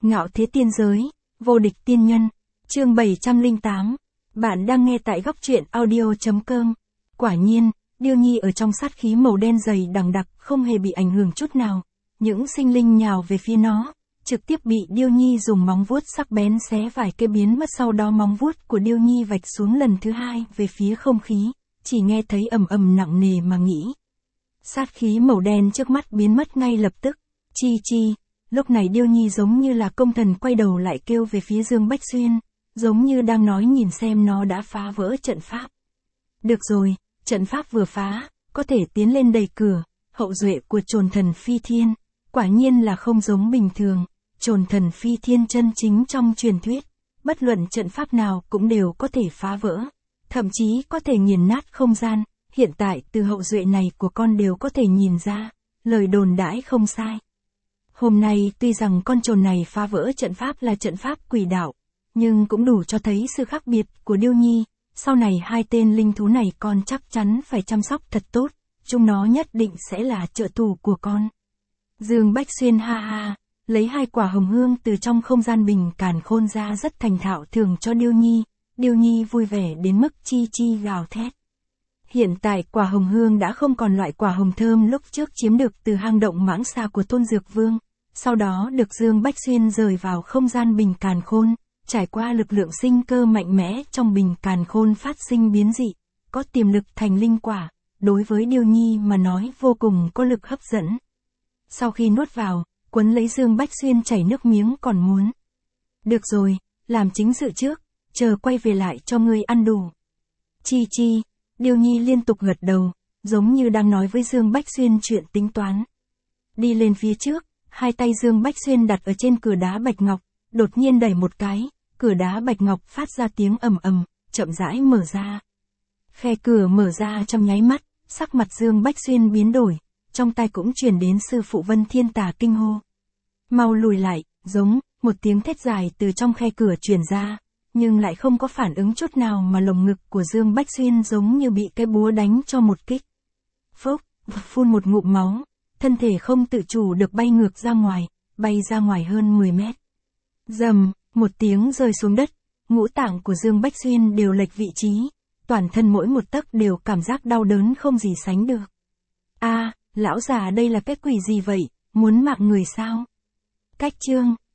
Ngạo thế tiên giới, vô địch tiên nhân, chương 708. Bạn đang nghe tại góc truyện audio.com. Quả nhiên, Điêu Nhi ở trong sát khí màu đen dày đằng đặc không hề bị ảnh hưởng chút nào. Những sinh linh nhào về phía nó, trực tiếp bị Điêu Nhi dùng móng vuốt sắc bén xé vài cái biến mất, sau đó móng vuốt của Điêu Nhi vạch xuống lần thứ hai về phía không khí, chỉ nghe thấy ầm ầm nặng nề mà nghĩ. Sát khí màu đen trước mắt biến mất ngay lập tức. Chi chi. Lúc này Điêu Nhi giống như là công thần quay đầu lại kêu về phía Dương Bách Xuyên, giống như đang nói nhìn xem nó đã phá vỡ trận pháp. Được rồi, trận pháp vừa phá, có thể tiến lên đẩy cửa, hậu duệ của Trồn Thần Phi Thiên, quả nhiên là không giống bình thường, Trồn Thần Phi Thiên chân chính trong truyền thuyết, bất luận trận pháp nào cũng đều có thể phá vỡ, thậm chí có thể nghiền nát không gian, hiện tại từ hậu duệ này của con đều có thể nhìn ra, lời đồn đãi không sai. Hôm nay tuy rằng con trồn này phá vỡ trận pháp là trận pháp quỷ đạo, nhưng cũng đủ cho thấy sự khác biệt của Điêu Nhi, sau này hai tên linh thú này con chắc chắn phải chăm sóc thật tốt, chúng nó nhất định sẽ là trợ thủ của con. Dương Bách Xuyên ha ha, lấy 2 quả hồng hương từ trong không gian bình càn khôn ra rất thành thạo thưởng cho Điêu Nhi vui vẻ đến mức chi chi gào thét. Hiện tại quả hồng hương đã không còn loại quả hồng thơm lúc trước chiếm được từ hang động mãng xà của Tôn Dược Vương, sau đó được Dương Bách Xuyên rời vào không gian bình càn khôn, trải qua lực lượng sinh cơ mạnh mẽ trong bình càn khôn phát sinh biến dị, có tiềm lực thành linh quả, đối với Điêu Nhi mà nói vô cùng có lực hấp dẫn. Sau khi nuốt vào, quấn lấy Dương Bách Xuyên chảy nước miếng còn muốn. Được rồi, làm chính sự trước, chờ quay về lại cho ngươi ăn đủ. Chi chi. Điêu Nhi liên tục gật đầu, giống như đang nói với Dương Bách Xuyên chuyện tính toán. Đi lên phía trước, hai tay Dương Bách Xuyên đặt ở trên cửa đá bạch ngọc, đột nhiên đẩy một cái, cửa đá bạch ngọc phát ra tiếng ầm ầm, chậm rãi mở ra. Khe cửa mở ra trong nháy mắt, sắc mặt Dương Bách Xuyên biến đổi, trong tai cũng truyền đến sư phụ Vân Thiên Tà kinh hô. Mau lùi lại, giống, một tiếng thét dài từ trong khe cửa truyền ra. Nhưng lại không có phản ứng chút nào mà lồng ngực của Dương Bách Xuyên giống như bị cái búa đánh cho một kích. Phốc, phun một ngụm máu, thân thể không tự chủ được bay ngược ra ngoài, bay ra ngoài hơn 10 mét. Rầm, một tiếng rơi xuống đất, ngũ tạng của Dương Bách Xuyên đều lệch vị trí, toàn thân mỗi một tấc đều cảm giác đau đớn không gì sánh được. A, lão già đây là cái quỷ gì vậy, muốn mạng người sao? Cách chương